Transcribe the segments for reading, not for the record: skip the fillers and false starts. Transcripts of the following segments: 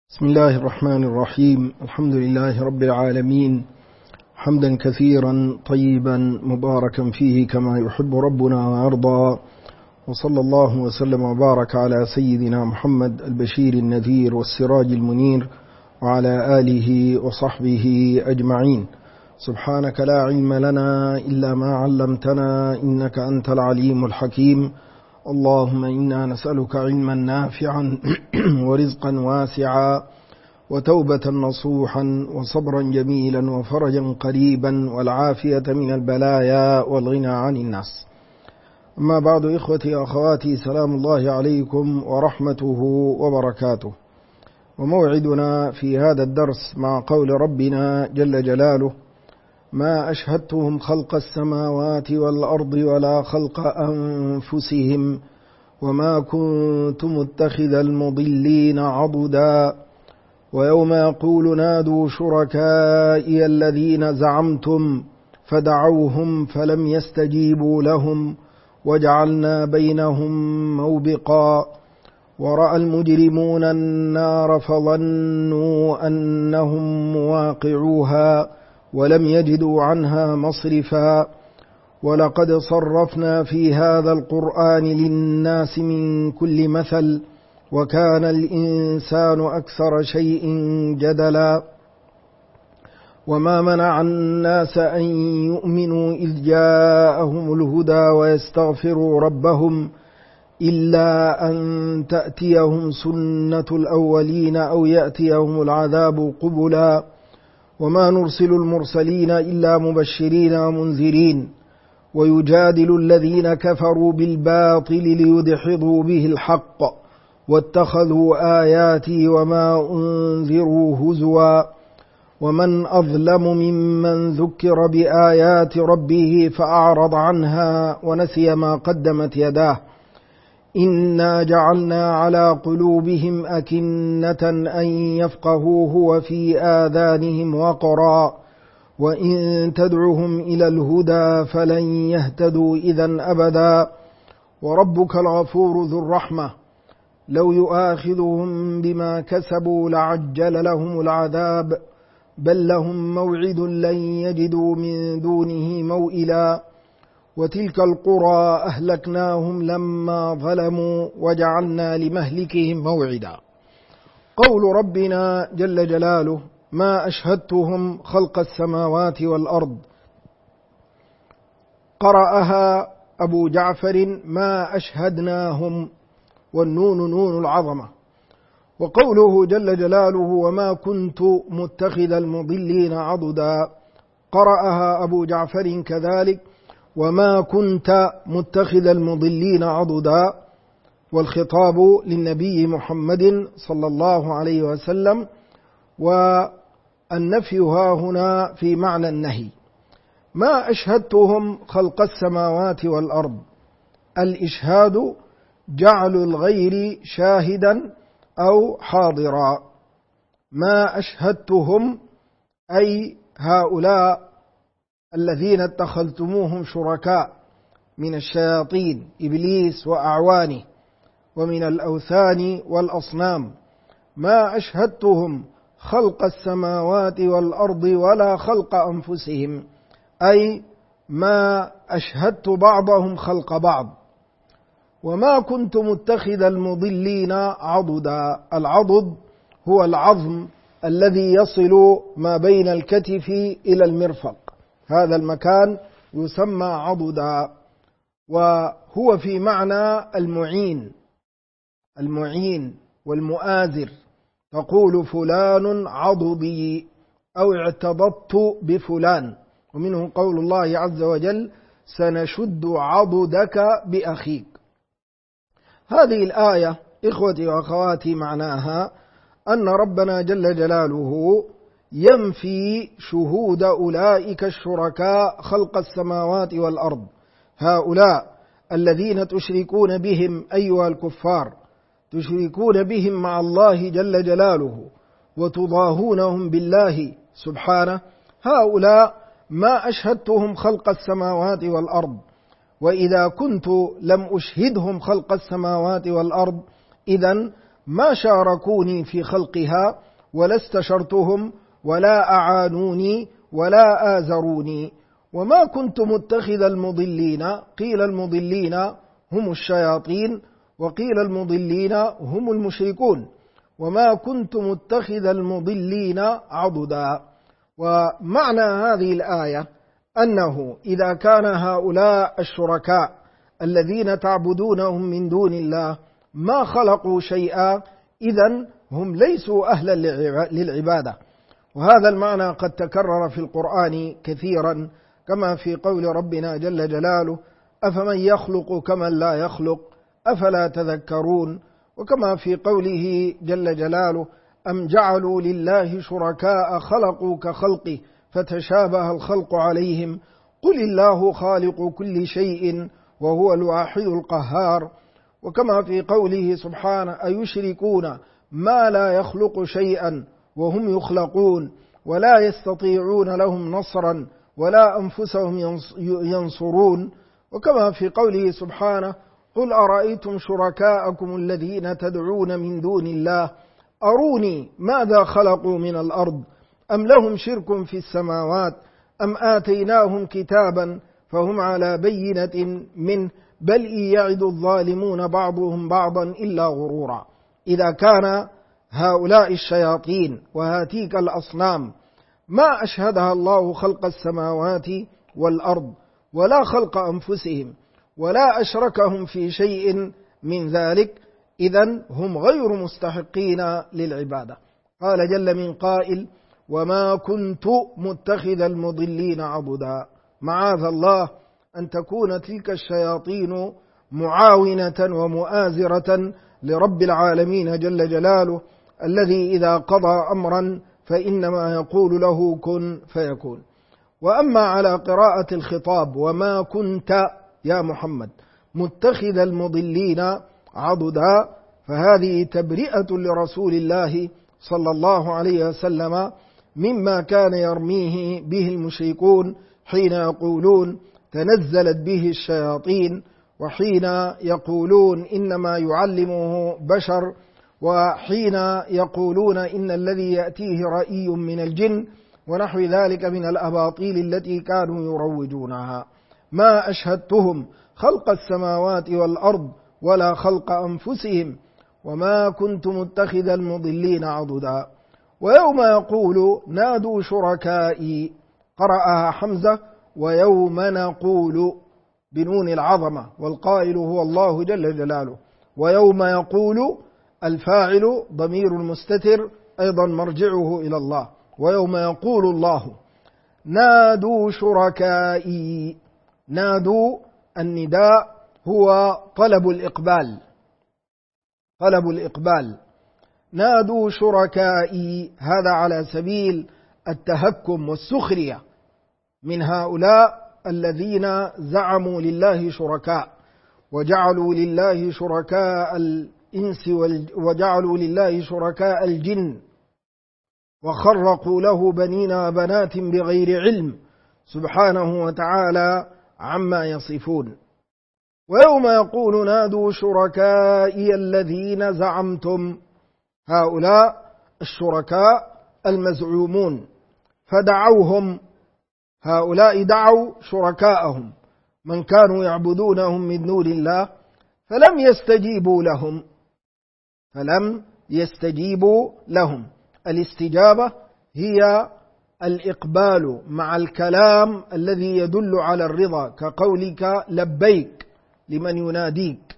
بسم الله الرحمن الرحيم. الحمد لله رب العالمين، حمدا كثيرا طيبا مباركا فيه كما يحب ربنا ويرضى، وصلى الله وسلم وبارك على سيدنا محمد البشير النذير والسراج المنير وعلى آله وصحبه أجمعين. سبحانك لا علم لنا إلا ما علمتنا إنك أنت العليم الحكيم. اللهم إنا نسألك علما نافعا ورزقا واسعا وتوبة نصوحا وصبرا جميلا وفرجا قريبا والعافية من البلايا والغنى عن الناس. أما بعد، إخوتي وأخواتي، سلام الله عليكم ورحمته وبركاته. وموعدنا في هذا الدرس مع قول ربنا جل جلاله: ما أشهدتهم خلق السماوات والأرض ولا خلق أنفسهم وما كنت متخذ المضلين عضدا ويوم يقول نادوا شركائي الذين زعمتم فدعوهم فلم يستجيبوا لهم وجعلنا بينهم موبقا ورأى المجرمون النار فظنوا أنهم مواقعوها ولم يجدوا عنها مصرفا ولقد صرفنا في هذا القرآن للناس من كل مثل وكان الإنسان أكثر شيء جدلا وما منع الناس أن يؤمنوا إذ جاءهم الهدى ويستغفروا ربهم إلا أن تأتيهم سنة الأولين أو يأتيهم العذاب قبلا وما نرسل المرسلين إلا مبشرين ومنذرين ويجادل الذين كفروا بالباطل ليدحضوا به الحق واتخذوا آياتي وما أنذروا هزوا ومن أظلم ممن ذكر بآيات ربه فأعرض عنها ونسي ما قدمت يداه إنا جعلنا على قلوبهم أكنة أن يفقهوه وفي آذانهم وقرا وإن تدعهم إلى الهدى فلن يهتدوا إذن أبدا وربك الغفور ذو الرحمة لو يؤاخذهم بما كسبوا لعجل لهم العذاب بل لهم موعد لن يجدوا من دونه موئلا وتلك القرى أهلكناهم لما ظلموا وجعلنا لمهلكهم موعدا. قول ربنا جل جلاله: ما أشهدتهم خلق السماوات والأرض، قرأها أبو جعفر: ما أشهدناهم، والنون نون العظمة. وقوله جل جلاله: وما كنت متخذ المضلين عضدا، قرأها أبو جعفر كذلك: وما كنت متخذ المضلين عضدا، والخطاب للنبي محمد صلى الله عليه وسلم، والنفي ها هنا في معنى النهي. ما أشهدتهم خلق السماوات والأرض، الإشهاد جعل الغير شاهدا أو حاضرا. ما أشهدتهم أي هؤلاء الذين اتخذتموهم شركاء من الشياطين إبليس وأعوانه ومن الأوثان والأصنام. ما أشهدتهم خلق السماوات والأرض ولا خلق أنفسهم، أي ما أشهدت بعضهم خلق بعض. وما كنت متخذ المضلين عضدا، العضد هو العظم الذي يصل ما بين الكتف إلى المرفق، هذا المكان يسمى عضدا، وهو في معنى المعين والمؤازر. تقول فلان عضدي أو اعتضدت بفلان، ومنه قول الله عز وجل: سنشد عضدك بأخيك. هذه الآية إخوتي وأخواتي معناها أن ربنا جل جلاله ينفي شهود أولئك الشركاء خلق السماوات والأرض، هؤلاء الذين تشركون بهم أيها الكفار، تشركون بهم مع الله جل جلاله وتضاهونهم بالله سبحانه. هؤلاء ما أشهدتهم خلق السماوات والأرض، وإذا كنت لم أشهدهم خلق السماوات والأرض إذن ما شاركوني في خلقها ولا استشرتهم ولا أعانوني ولا آزروني. وما كنت متخذ المضلين، قيل المضلين هم الشياطين وقيل المضلين هم المشركون. وما كنت متخذ المضلين عضدا. ومعنى هذه الآية أنه إذا كان هؤلاء الشركاء الذين تعبدونهم من دون الله ما خلقوا شيئا، إذن هم ليسوا أهلا للعبادة. وهذا المعنى قد تكرر في القرآن كثيرا، كما في قول ربنا جل جلاله: أفمن يخلق كمن لا يخلق أفلا تذكرون. وكما في قوله جل جلاله: أم جعلوا لله شركاء خلقوا كخلقه فتشابه الخلق عليهم قل الله خالق كل شيء وهو الواحد القهار. وكما في قوله سبحانه: أيشركون ما لا يخلق شيئا وهم يخلقون ولا يستطيعون لهم نصرا ولا أنفسهم ينصرون. وكما في قوله سبحانه: قل أرأيتم شركاءكم الذين تدعون من دون الله أروني ماذا خلقوا من الأرض أم لهم شرك في السماوات أم آتيناهم كتابا فهم على بينة منه بل إن يعد الظالمون بعضهم بعضا إلا غرورا. إذا كان هؤلاء الشياطين وهاتيك الأصنام ما أشهدها الله خلق السماوات والأرض ولا خلق أنفسهم ولا أشركهم في شيء من ذلك، إذن هم غير مستحقين للعبادة. قال جل من قائل: وما كنت متخذ المضلين عضدا. معاذ الله أن تكون تلك الشياطين معاونة ومؤازرة لرب العالمين جل جلاله، الذي إذا قضى أمرا فإنما يقول له كن فيكون. وأما على قراءة الخطاب: وما كنت يا محمد متخذ المضلين عضدا، فهذه تبرئة لرسول الله صلى الله عليه وسلم مما كان يرميه به المشركون حين يقولون تنزلت به الشياطين، وحين يقولون إنما يعلمه بشر، وحين يقولون إن الذي يأتيه رأي من الجن، ونحو ذلك من الأباطيل التي كانوا يروجونها. ما أشهدتهم خلق السماوات والأرض ولا خلق أنفسهم وما كنت متخذ المضلين عضدا. ويوم يقول نادوا شركائي، قرأها حمزة: ويوم نقول بنون العظمة، والقائل هو الله جل جلاله. ويوم يقول الفاعل ضمير المستتر أيضا مرجعه إلى الله. ويوم يقول الله نادوا شركائي. نادوا النداء هو طلب الإقبال، طلب الإقبال. نادوا شركائي، هذا على سبيل التهكم والسخرية من هؤلاء الذين زعموا لله شركاء وجعلوا لله شركاء الإنس وجعلوا لله شركاء الجن وخرقوا له بنين وبنات بغير علم سبحانه وتعالى عما يصفون. ويوم يقول نادوا شركائي الذين زعمتم، هؤلاء الشركاء المزعومون، فدعوهم، هؤلاء دعوا شركاءهم من كانوا يعبدونهم من دون الله فلم يستجيبوا لهم. الاستجابة هي الإقبال مع الكلام الذي يدل على الرضا، كقولك لبيك لمن يناديك.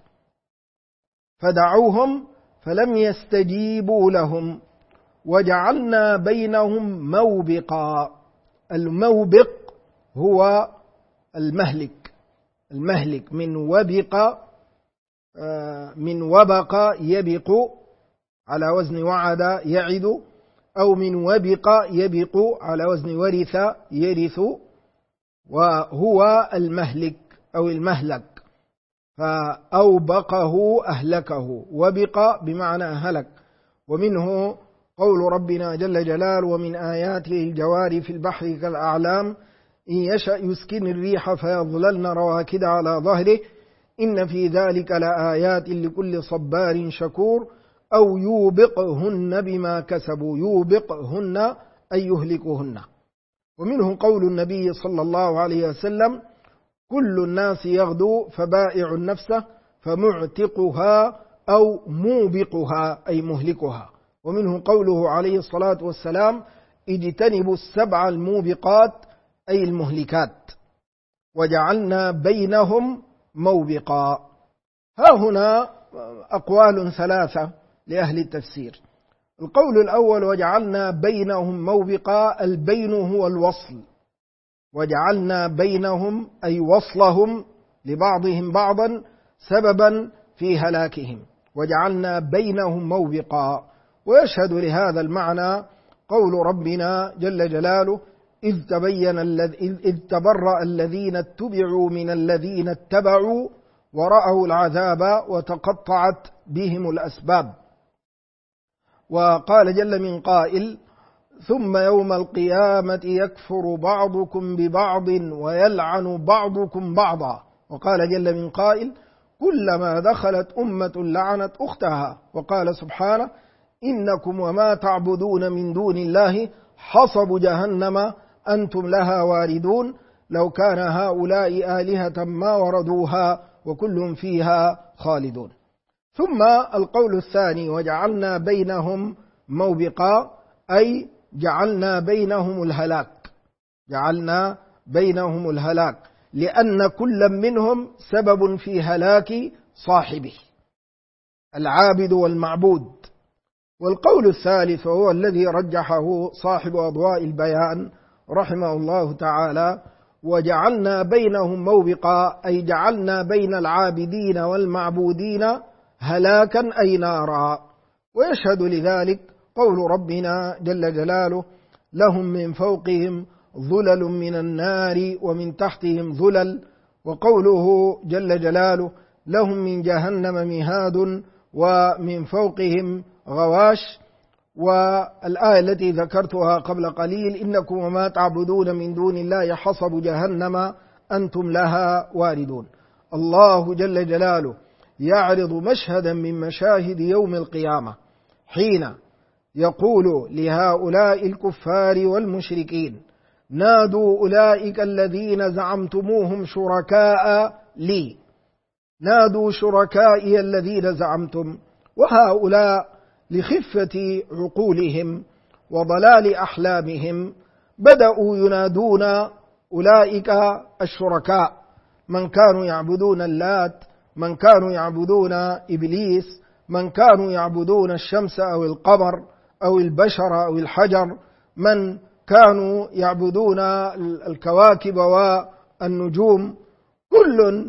فدعوهم فلم يستجيبوا لهم وجعلنا بينهم موبقا. الموبق هو المهلك من وبق يبق على وزن وعد يعد، أو من وبق يبق على وزن ورث يرث، وهو المهلك أو المهلك. فأوبقه أهلكه، وبق بمعنى هلك. ومنه قول ربنا جل جلاله: ومن آياته الجوار في البحر كالأعلام إن يشأ يسكن الريح فيظللن رواكد على ظهره إن في ذلك لآيات لكل صبار شكور أو يوبقهن بما كسبوا، يوبقهن أي يهلكهن. ومنه قول النبي صلى الله عليه وسلم: كل الناس يغدو فبائع نفسه فمعتقها أو موبقها أي مهلكها. ومنه قوله عليه الصلاة والسلام: اجتنبوا السبع الموبقات أي المهلكات، وجعلنا بينهم موبقا. ها هنا أقوال ثلاثة لأهل التفسير. القول الأول: وجعلنا بينهم موبقا، البين هو الوصل، وجعلنا بينهم أي وصلهم لبعضهم بعضا سببا في هلاكهم، وجعلنا بينهم موبقا. ويشهد لهذا المعنى قول ربنا جل جلاله: إذ تبرأ الذين اتبعوا من الذين اتبعوا ورأوا العذاب وتقطعت بهم الأسباب. وقال جل من قائل: ثم يوم القيامة يكفر بعضكم ببعض ويلعن بعضكم بعضا. وقال جل من قائل: كلما دخلت أمة لعنت أختها. وقال سبحانه: إنكم وما تعبدون من دون الله حصب جهنم أنتم لها واردون لو كان هؤلاء آلهة ما وردوها وكل فيها خالدون. ثم القول الثاني: وجعلنا بينهم موبقا، أي جعلنا بينهم الهلاك، جعلنا بينهم الهلاك، لأن كل منهم سبب في هلاك صاحبه، العابد والمعبود. والقول الثالث وهو الذي رجحه صاحب أضواء البيان رحمه الله تعالى: وجعلنا بينهم موبقا، أي جعلنا بين العابدين والمعبودين هلاكا أي نارا. ويشهد لذلك قول ربنا جل جلاله: لهم من فوقهم ظلل من النار ومن تحتهم ظلل. وقوله جل جلاله: لهم من جهنم مهاد ومن فوقهم غواش. والآية التي ذكرتها قبل قليل: إنكم وما تعبدون من دون الله حصب جهنم أنتم لها واردون. الله جل جلاله يعرض مشهدا من مشاهد يوم القيامة حين يقول لهؤلاء الكفار والمشركين: نادوا أولئك الذين زعمتموهم شركاء لي، نادوا شركائي الذين زعمتم. وهؤلاء لخفة عقولهم وضلال أحلامهم بدأوا ينادون أولئك الشركاء، من كانوا يعبدون اللات، من كانوا يعبدون إبليس، من كانوا يعبدون الشمس أو القمر أو البشر أو الحجر، من كانوا يعبدون الكواكب والنجوم، كل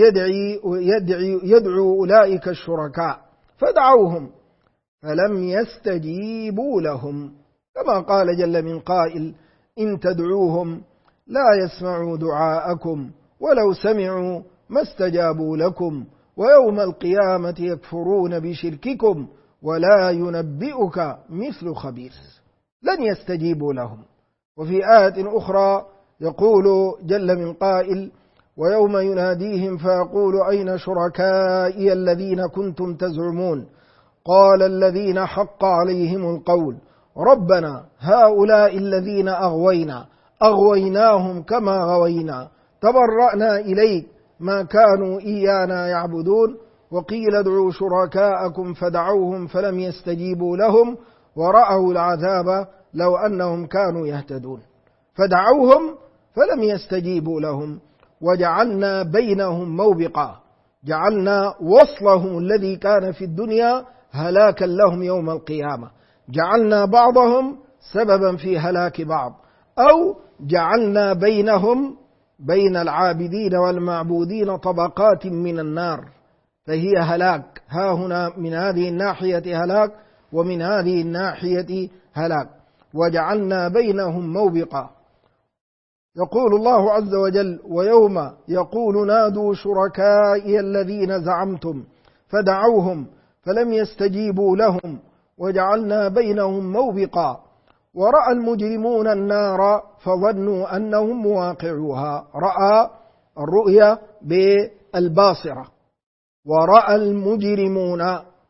يدعو أولئك الشركاء، فدعوهم فلم يستجيبوا لهم، كما قال جل من قائل: إن تدعوهم لا يسمعوا دعاءكم ولو سمعوا ما استجابوا لكم ويوم القيامة يكفرون بشرككم ولا ينبئك مثل خبير. لن يستجيبوا لهم. وفي آية أخرى يقول جل من قائل: ويوم يناديهم فيقول أين شركائي الذين كنتم تزعمون قال الذين حق عليهم القول ربنا هؤلاء الذين أغويناهم كما غوينا تبرأنا إليك ما كانوا إيانا يعبدون وقيل ادعوا شركاءكم فدعوهم فلم يستجيبوا لهم ورأوا العذاب لو أنهم كانوا يهتدون. فدعوهم فلم يستجيبوا لهم وجعلنا بينهم موبقا، جعلنا وصلهم الذي كان في الدنيا هلاكا لهم يوم القيامة، جعلنا بعضهم سببا في هلاك بعض، أو جعلنا بينهم بين العابدين والمعبودين طبقات من النار، فهي هلاك. ها هنا من هذه الناحية هلاك ومن هذه الناحية هلاك. وجعلنا بينهم موبقا. يقول الله عز وجل: ويوم يقول نادوا شركائي الذين زعمتم فدعوهم فلم يستجيبوا لهم وجعلنا بينهم موبقا ورأى المجرمون النار فظنوا أنهم مواقعوها. رأى الرؤيا بالباصرة، ورأى المجرمون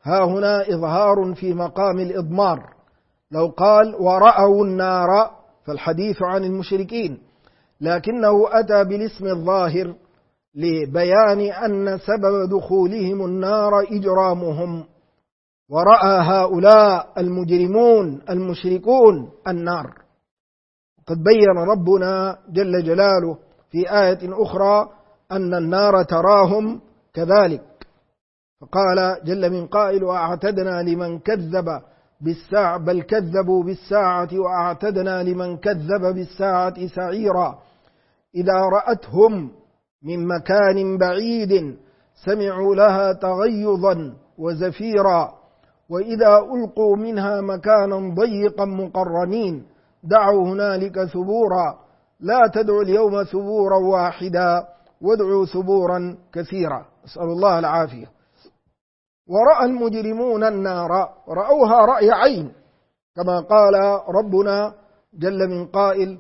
ها هنا إظهار في مقام الإضمار. لو قال ورأوا النار فالحديث عن المشركين، لكنه أتى بالاسم الظاهر لبيان أن سبب دخولهم النار إجرامهم، ورأى هؤلاء المجرمون المشركون النار. قد بين ربنا جل جلاله في آية أخرى أن النار تراهم كذلك، فقال جل من قائل وأعتدنا لمن كذب بالساعة بل كذبوا بالساعة وأعتدنا لمن كذب بالساعة سعيرا إذا رأتهم من مكان بعيد سمعوا لها تغيظا وزفيرا وإذا ألقوا منها مكانا ضيقا مقرنين دعوا هنالك ثبورا لا تدعوا اليوم ثبورا واحدا وادعوا ثبورا كثيرا. أسأل الله العافية. ورأى المجرمون النار، رأوها رأي عين، كما قال ربنا جل من قائل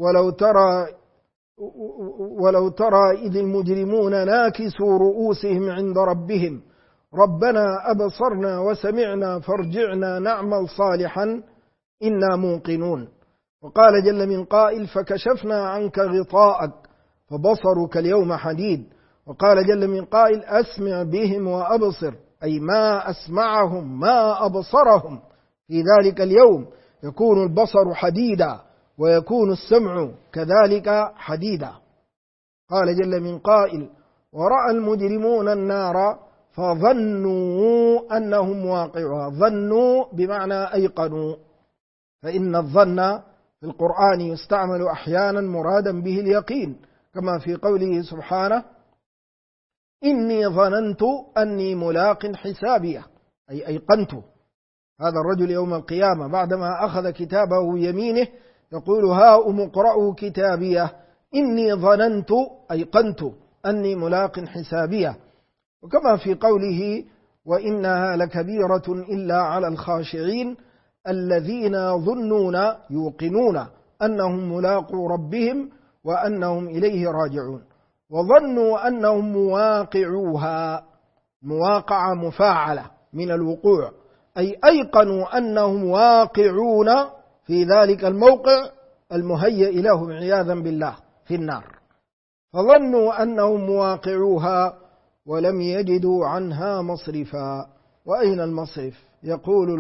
ولو ترى إذ المجرمون ناكسوا رؤوسهم عند ربهم ربنا أبصرنا وسمعنا فارجعنا نعمل صالحا إنا موقنون. وقال جل من قائل فكشفنا عنك غطاءك فبصرك اليوم حديد. وقال جل من قائل أسمع بهم وأبصر، أي ما أسمعهم ما أبصرهم في ذلك اليوم يكون البصر حديدا ويكون السمع كذلك حديدا. قال جل من قائل ورأى المجرمون النار فظنوا أنهم واقعها. ظنوا بمعنى أيقنوا، فإن الظن في القرآن يستعمل أحيانا مرادا به اليقين، كما في قوله سبحانه إني ظننت أني ملاق حسابيه، أي أيقنت. هذا الرجل يوم القيامة بعدما أخذ كتابه يمينه يقول هاؤم اقرءوا كتابيه إني ظننت أيقنت أني ملاق حسابيه. وكما في قوله وإنها لكبيرة إلا على الخاشعين الذين يظنون يوقنون أنهم ملاقو ربهم وأنهم إليه راجعون. وظنوا أنهم مواقعوها، مواقع مفاعلة من الوقوع، أي أيقنوا أنهم واقعون في ذلك الموقع المهيئ لهم عياذا بالله في النار. فظنوا أنهم مواقعوها ولم يجدوا عنها مصرفا. وأين المصرف؟ يقول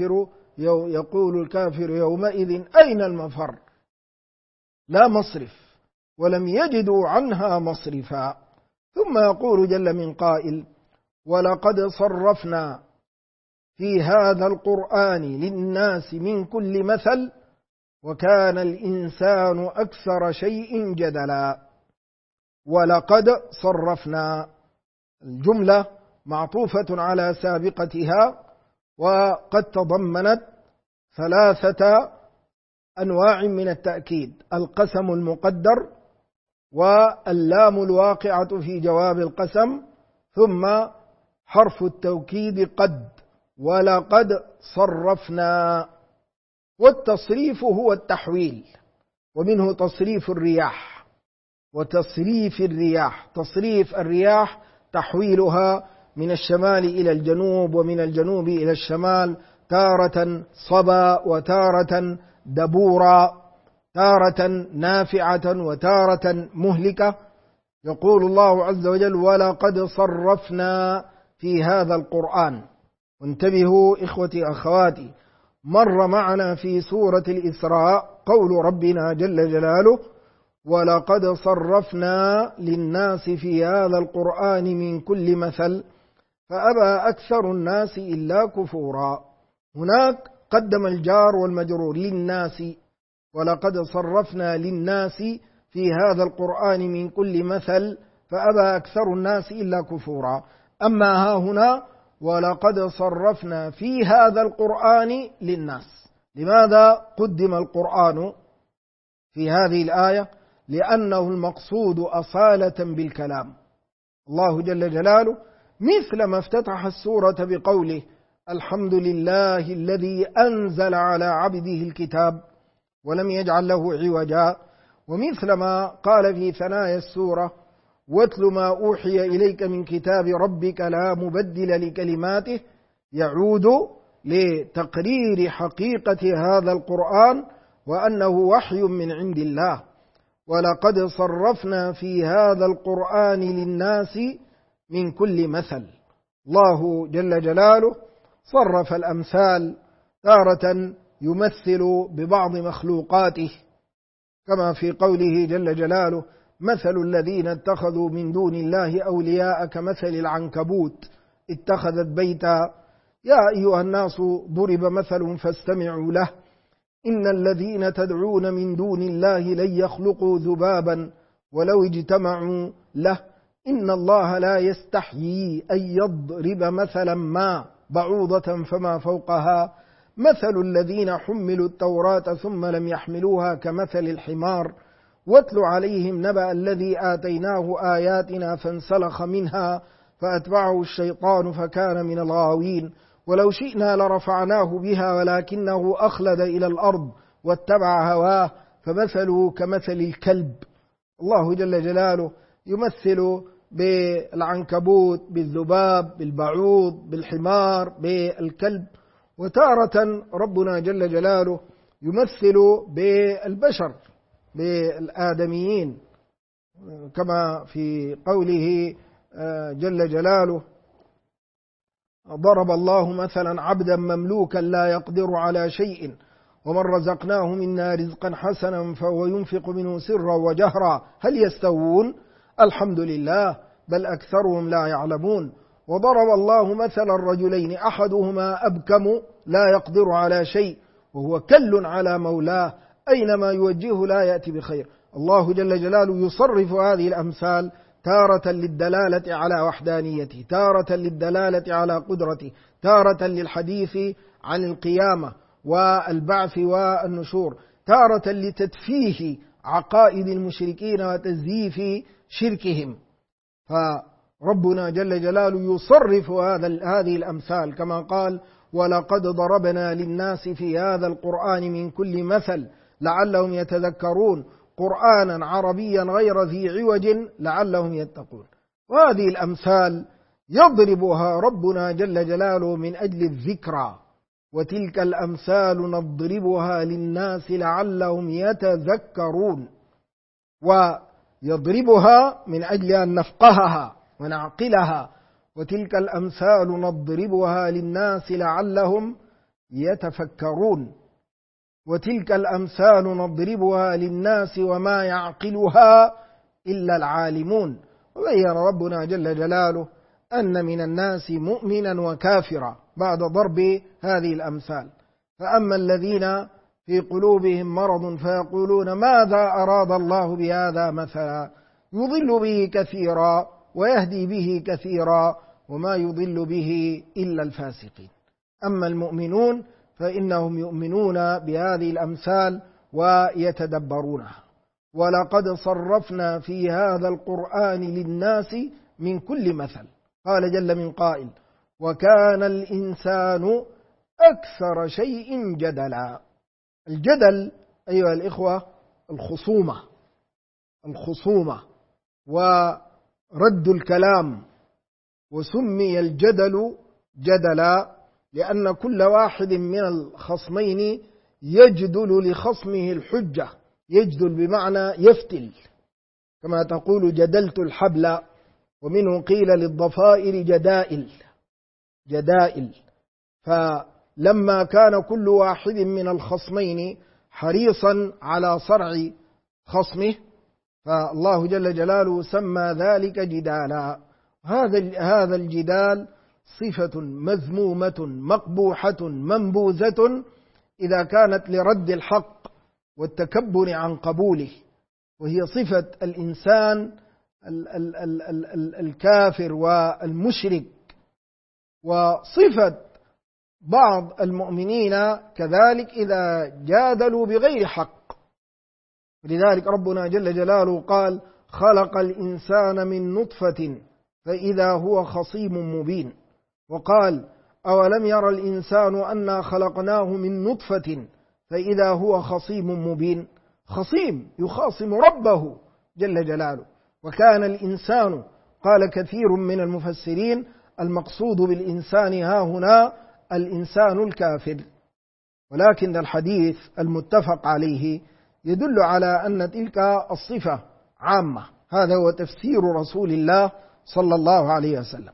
الكافر يومئذ أين المفر؟ لا مصرف، ولم يجدوا عنها مصرفا. ثم يقول جل من قائل ولقد صرفنا في هذا القرآن للناس من كل مثل وكان الإنسان أكثر شيء جدلا. ولقد صرفنا، الجملة معطوفة على سابقتها، وقد تضمنت ثلاثة أنواع من التأكيد: القسم المقدر، واللام الواقعة في جواب القسم، ثم حرف التوكيد قد. ولقد صرفنا. والتصريف هو التحويل، ومنه تصريف الرياح. وتصريف الرياح، تصريف الرياح تحويلها من الشمال إلى الجنوب ومن الجنوب إلى الشمال، تارة صبا وتارة دبورا، تارة نافعة وتارة مهلكة. يقول الله عز وجل ولقد صرفنا في هذا القرآن. وانتبهوا إخوتي أخواتي، مر معنا في سورة الإسراء قول ربنا جل جلاله ولقد صرفنا للناس في هذا القرآن من كل مثل فأبى أكثر الناس إلا كفورا. هناك قدم الجار والمجرور للناس، ولقد صرفنا للناس في هذا القرآن من كل مثل فأبى أكثر الناس إلا كفورا. أما ها هنا ولقد صرفنا في هذا القرآن للناس. لماذا قدم القرآن في هذه الآية؟ لأنه المقصود أصالة بالكلام. الله جل جلاله مثل ما افتتح السورة بقوله الحمد لله الذي أنزل على عبده الكتاب ولم يجعل له عوجا، ومثل ما قال في ثنايا السورة واتل ما أوحي إليك من كتاب ربك لا مبدل لكلماته يعود لتقرير حقيقة هذا القرآن وأنه وحي من عند الله. ولقد صرفنا في هذا القرآن للناس من كل مثل. الله جل جلاله صرف الأمثال، تارة يمثل ببعض مخلوقاته كما في قوله جل جلاله: مثل الذين اتخذوا من دون الله أولياء كمثل العنكبوت اتخذت بيتا يا أيها الناس ضرب مثل فاستمعوا له إن الذين تدعون من دون الله لن يخلقوا ذبابا ولو اجتمعوا له إن الله لا يستحيي أن يضرب مثلا ما بعوضة فما فوقها مثل الذين حملوا التوراة ثم لم يحملوها كمثل الحمار واتل عليهم نبأ الذي آتيناه آياتنا فانسلخ منها فأتبعه الشيطان فكان من الغاوين ولو شئنا لرفعناه بها ولكنه أخلد إلى الأرض واتبع هواه فمثله كمثل الكلب. الله جل جلاله يمثل بالعنكبوت، بالذباب، بالبعوض، بالحمار، بالكلب. وتارة ربنا جل جلاله يمثل بالبشر، بالآدميين، كما في قوله جل جلاله: ضرب الله مثلا عبدا مملوكا لا يقدر على شيء ومن رزقناه منا رزقا حسنا فهو ينفق منه سرا وجهرا هل يستوون؟ الحمد لله بل أكثرهم لا يعلمون. وضرب الله مثلا الرجلين أحدهما أبكم لا يقدر على شيء وهو كل على مولاه أينما يوجهه لا يأتي بخير. الله جل جلاله يصرف هذه الأمثال تارة للدلالة على وحدانيته، تارة للدلالة على قدرته، تارة للحديث عن القيامة والبعث والنشور، تارة لتدفيه عقائد المشركين وتزييف شركهم. فربنا جل جلاله يصرف هذه الأمثال كما قال: ولقد ضربنا للناس في هذا القرآن من كل مثل لعلهم يتذكرون قرآنا عربيا غير ذي عوج لعلهم يتقون. وهذه الأمثال يضربها ربنا جل جلاله من أجل الذكرى، وتلك الأمثال نضربها للناس لعلهم يتذكرون، ويضربها من أجل أن نفقهها ونعقلها. وتلك الأمثال نضربها للناس لعلهم يتفكرون، وتلك الأمثال نضربها للناس وما يعقلها إلا العالمون. وبين ربنا جل جلاله أن من الناس مؤمنا وكافرا بعد ضرب هذه الأمثال. فأما الذين في قلوبهم مرض فيقولون ماذا أراد الله بهذا مثلا يضل به كثيرا ويهدي به كثيرا وما يضل به إلا الفاسقين. أما المؤمنون فإنهم يؤمنون بهذه الأمثال ويتدبرونها. ولقد صرفنا في هذا القرآن للناس من كل مثل. قال جل من قائل: وكان الإنسان أكثر شيء جدلا. الجدل أيها الإخوة الخصومة ورد الكلام. وسمي الجدل جدلا لأن كل واحد من الخصمين يجدل لخصمه الحجة. يجدل بمعنى يفتل، كما تقول جدلت الحبل. ومنه قيل للضفائر جدائل. فلما كان كل واحد من الخصمين حريصا على صرع خصمه فالله جل جلاله سمى ذلك جدالا. هذا الجدال صفة مذمومة مقبوحة منبوذة إذا كانت لرد الحق والتكبر عن قبوله، وهي صفة الإنسان الكافر والمشرك، وصفة بعض المؤمنين كذلك إذا جادلوا بغير حق. لذلك ربنا جل جلاله قال: خلق الإنسان من نطفة فإذا هو خصيم مبين. وقال: أولم ير الإنسان أنا خلقناه من نطفة فإذا هو خصيم مبين. خصيم يخاصم ربه جل جلاله. وكان الإنسان، قال كثير من المفسرين، المقصود بالإنسان ها هنا الإنسان الكافر. ولكن الحديث المتفق عليه يدل على أن تلك الصفة عامة. هذا هو تفسير رسول الله صلى الله عليه وسلم.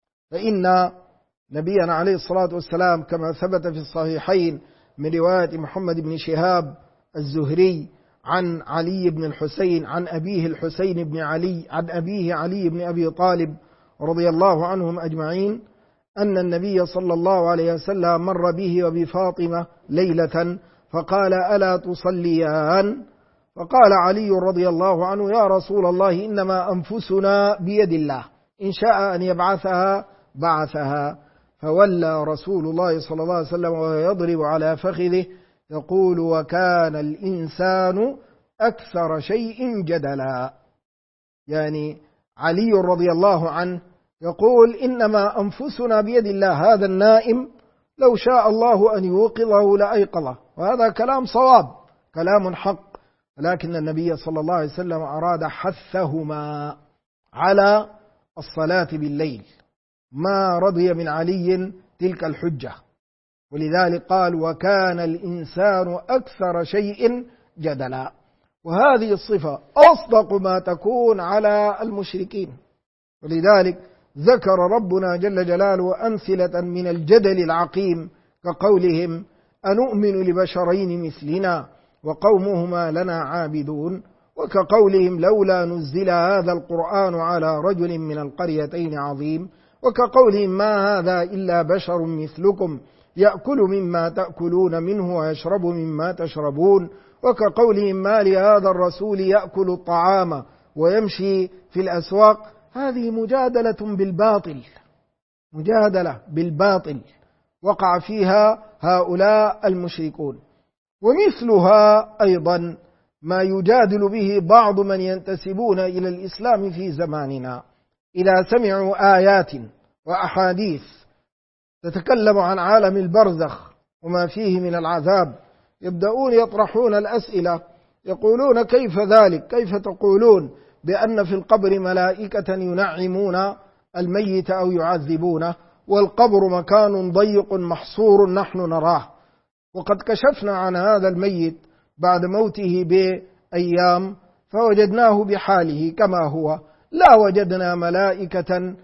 فإن نبينا عليه الصلاة والسلام كما ثبت في الصحيحين من رواية محمد بن شهاب الزهري عن علي بن الحسين عن أبيه الحسين بن علي عن أبيه علي بن أبي طالب رضي الله عنهم أجمعين أن النبي صلى الله عليه وسلم مر به وبفاطمة ليلة فقال: ألا تصليان؟ فقال علي رضي الله عنه: يا رسول الله، إنما أنفسنا بيد الله، إن شاء أن يبعثها بعثها. فولى رسول الله صلى الله عليه وسلم وهو يضرب على فخذه يقول: وكان الإنسان أكثر شيء جدلا. يعني علي رضي الله عنه يقول: إنما أنفسنا بيد الله، هذا النائم لو شاء الله أن يوقظه لأيقظه. وهذا كلام صواب، كلام حق، ولكن النبي صلى الله عليه وسلم أراد حثهما على الصلاة بالليل، ما رضي من علي تلك الحجة، ولذلك قال: وكان الإنسان أكثر شيء جدلا. وهذه الصفة أصدق ما تكون على المشركين، ولذلك ذكر ربنا جل جلاله أمثلة من الجدل العقيم كقولهم: أنؤمن لبشرين مثلنا وقومهما لنا عابدون، وكقولهم: لولا نزل هذا القرآن على رجل من القريتين عظيم، وكقولهم: ما هذا إلا بشر مثلكم يأكل مما تأكلون منه ويشرب مما تشربون، وكقولهم: ما لهذا الرسول يأكل الطعام ويمشي في الأسواق. هذه مجادلة بالباطل، مجادلة بالباطل وقع فيها هؤلاء المشركون. ومثلها أيضا ما يجادل به بعض من ينتسبون إلى الإسلام في زماننا، إذا سمعوا آيات وأحاديث تتكلم عن عالم البرزخ وما فيه من العذاب يبدأون يطرحون الأسئلة، يقولون: كيف ذلك؟ كيف تقولون بأن في القبر ملائكة ينعمون الميت أو يعذبونه، والقبر مكان ضيق محصور نحن نراه، وقد كشفنا عن هذا الميت بعد موته بأيام فوجدناه بحاله كما هو، لا وجدنا ملائكة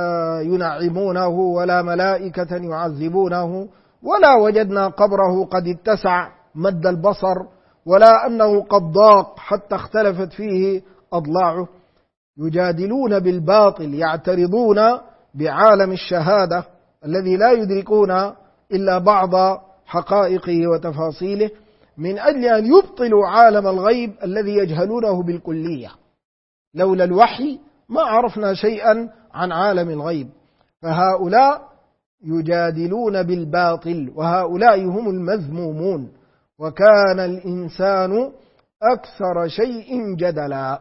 ينعمونه ولا ملائكة يعذبونه، ولا وجدنا قبره قد اتسع مد البصر، ولا أنه قد ضاق حتى اختلفت فيه أضلاعه. يجادلون بالباطل، يعترضون بعالم الشهادة الذي لا يدركون إلا بعض حقائقه وتفاصيله، من أجل أن يبطلوا عالم الغيب الذي يجهلونه بالكلية. لولا الوحي ما عرفنا شيئا عن عالم الغيب. فهؤلاء يجادلون بالباطل، وهؤلاء هم المذمومون. وكان الإنسان أكثر شيء جدلا.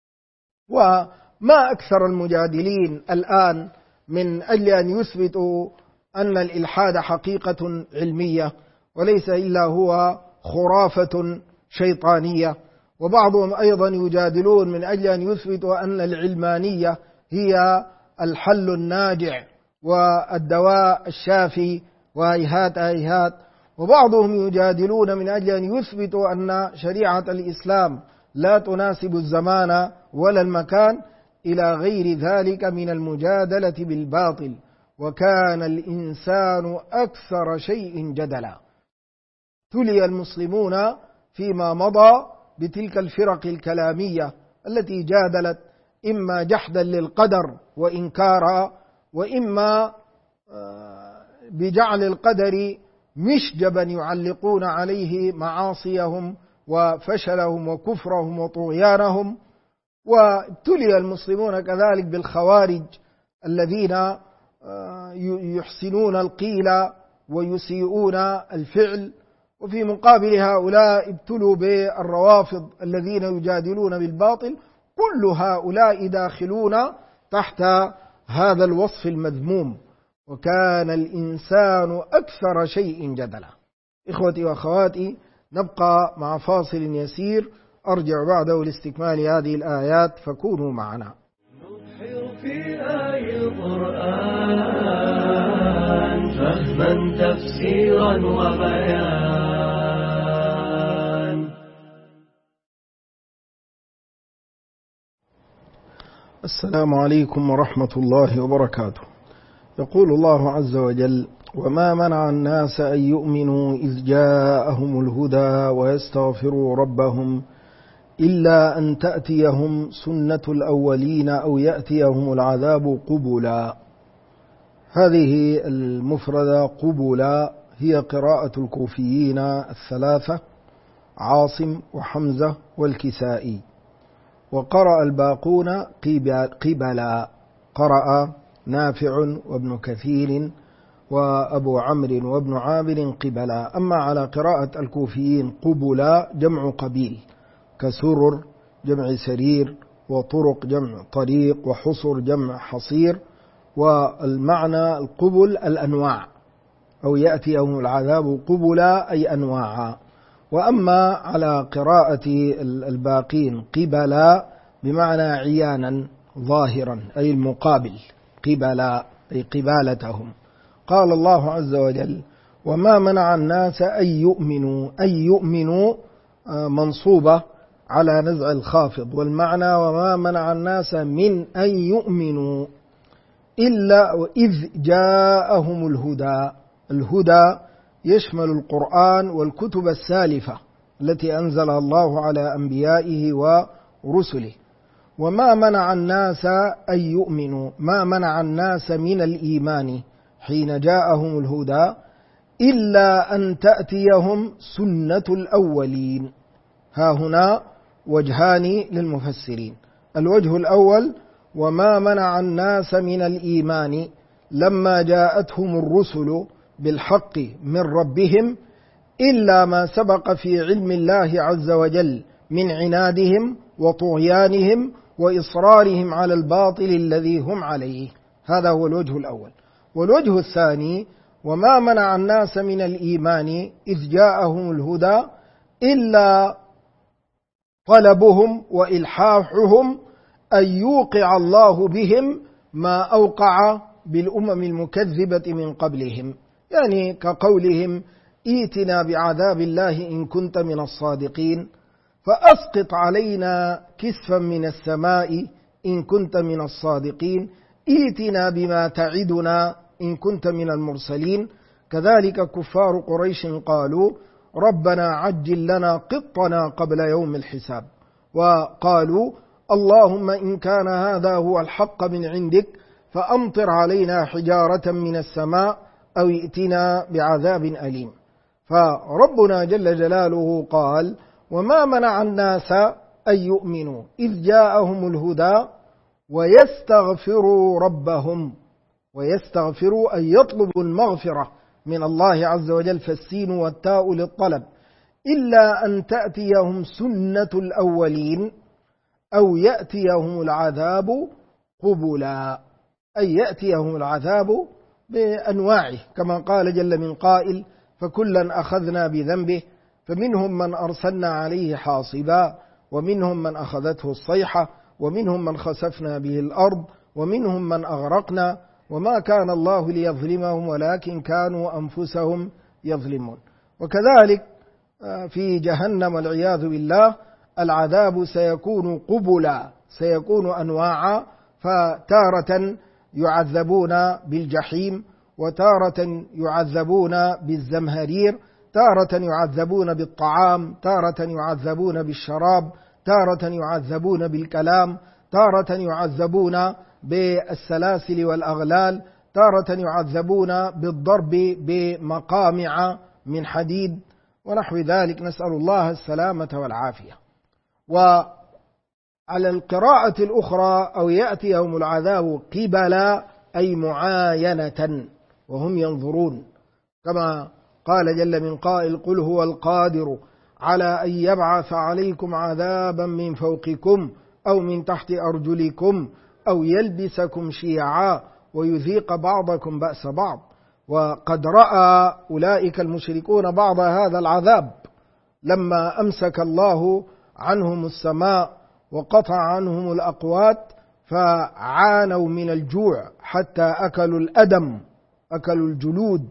وما أكثر المجادلين الآن من أجل أن يثبتوا أن الإلحاد حقيقة علمية وليس إلا هو خرافة شيطانية. وبعضهم أيضا يجادلون من أجل أن يثبتوا أن العلمانية هي الحل الناجع والدواء الشافي، وهيهات هيهات. وبعضهم يجادلون من أجل أن يثبتوا أن شريعة الإسلام لا تناسب الزمان ولا المكان، إلى غير ذلك من المجادلة بالباطل. وكان الإنسان أكثر شيء جدلا. تلي المسلمون فيما مضى بتلك الفرق الكلامية التي جادلت إما جحدا للقدر وإنكارا، وإما بجعل القدر مشجبا يعلقون عليه معاصيهم وفشلهم وكفرهم وطغيانهم. وابتلي المسلمون كذلك بالخوارج الذين يحسنون القيل ويسيئون الفعل. وفي مقابل هؤلاء ابتلوا بالروافض الذين يجادلون بالباطل. كل هؤلاء داخلون تحت هذا الوصف المذموم: وكان الإنسان أكثر شيء جدلا. إخوتي وأخواتي، نبقى مع فاصل يسير، أرجع بعده لاستكمال هذه الآيات، فكونوا معنا. نبحر في آي القرآن فهما تفسيرا وبيان. السلام عليكم ورحمة الله وبركاته. يقول الله عز وجل: وما منع الناس أن يؤمنوا إذ جاءهم الهدى ويستغفروا ربهم إلا أن تأتيهم سنة الأولين أو يأتيهم العذاب قبلا. هذه المفردة قبلا هي قراءة الكوفيين الثلاثة عاصم وحمزة والكسائي، وقرأ الباقون قبلا، قرأ نافع وابن كثير وأبو عمرو وابن عامر قبلا. أما على قراءة الكوفيين قبلا جمع قبيل، كسرر جمع سرير، وطرق جمع طريق، وحصر جمع حصير. والمعنى القبل الأنواع، أو يأتي يوم العذاب قبلا أي أنواعا. وأما على قراءة الباقين قبلا بمعنى عيانا ظاهرا أي المقابل، قبلا أي قبالتهم. قال الله عز وجل: وما منع الناس أن يؤمنوا منصوبة على نزع الخافض، والمعنى وما منع الناس من أن يؤمنوا إلا إذ جاءهم الهدى. الهدى يشمل القرآن والكتب السالفة التي أنزلها الله على أنبيائه ورسله. وما منع الناس أن يؤمنوا، ما منع الناس من الإيمان حين جاءهم الهدى إلا أن تأتيهم سنة الأولين. ها هنا وجهان للمفسرين. الوجه الأول: وما منع الناس من الإيمان لما جاءتهم الرسل بالحق من ربهم إلا ما سبق في علم الله عز وجل من عنادهم وطغيانهم وإصرارهم على الباطل الذي هم عليه. هذا هو الوجه الأول. والوجه الثاني: وما منع الناس من الإيمان إذ جاءهم الهدى إلا طلبهم وإلحاحهم أن يوقع الله بهم ما أوقع بالأمم المكذبة من قبلهم، يعني كقولهم: ائتنا بعذاب الله إن كنت من الصادقين، فأسقط علينا كسفا من السماء إن كنت من الصادقين، ائتنا بما تعدنا إن كنت من المرسلين. كذلك كفار قريش قالوا: ربنا عجل لنا قطنا قبل يوم الحساب، وقالوا: اللهم إن كان هذا هو الحق من عندك فأمطر علينا حجارة من السماء أو ائتنا بعذاب أليم. فربنا جل جلاله قال: وما منع الناس أن يؤمنوا إذ جاءهم الهدى ويستغفروا ربهم. ويستغفروا أن يطلبوا المغفرة من الله عز وجل، فالسين والتاء للطلب، إلا أن تأتيهم سنة الأولين أو يأتيهم العذاب قبلا، أي يأتيهم العذاب بأنواعه، كما قال جل من قائل: فكلا أخذنا بذنبه فمنهم من أرسلنا عليه حاصبا، ومنهم من أخذته الصيحة، ومنهم من خسفنا به الأرض، ومنهم من أغرقنا، وما كان الله ليظلمهم ولكن كانوا أنفسهم يظلمون. وكذلك في جهنم والعياذ بالله العذاب سيكون قبلا، سيكون أنواعا، فتارة يعذبون بالجحيم، وتارة يعذبون بالزمهرير، تارة يعذبون بالطعام، تارة يعذبون بالشراب، تارة يعذبون بالكلام، تارة يعذبون بالسلاسل والأغلال، تارة يعذبون بالضرب بمقامع من حديد ونحو ذلك، نسأل الله السلامة والعافية. وعلى القراءة الأخرى: أو يأتي يوم العذاب قبلا أي معاينة وهم ينظرون، كما قال جل من قائل: قل هو القادر على أن يبعث عليكم عذابا من فوقكم أو من تحت أرجلكم أو يلبسكم شيعا ويذيق بعضكم بأس بعض. وقد رأى أولئك المشركون بعض هذا العذاب لما أمسك الله عنهم السماء وقطع عنهم الأقوات، فعانوا من الجوع حتى أكلوا الأدم أكلوا الجلود،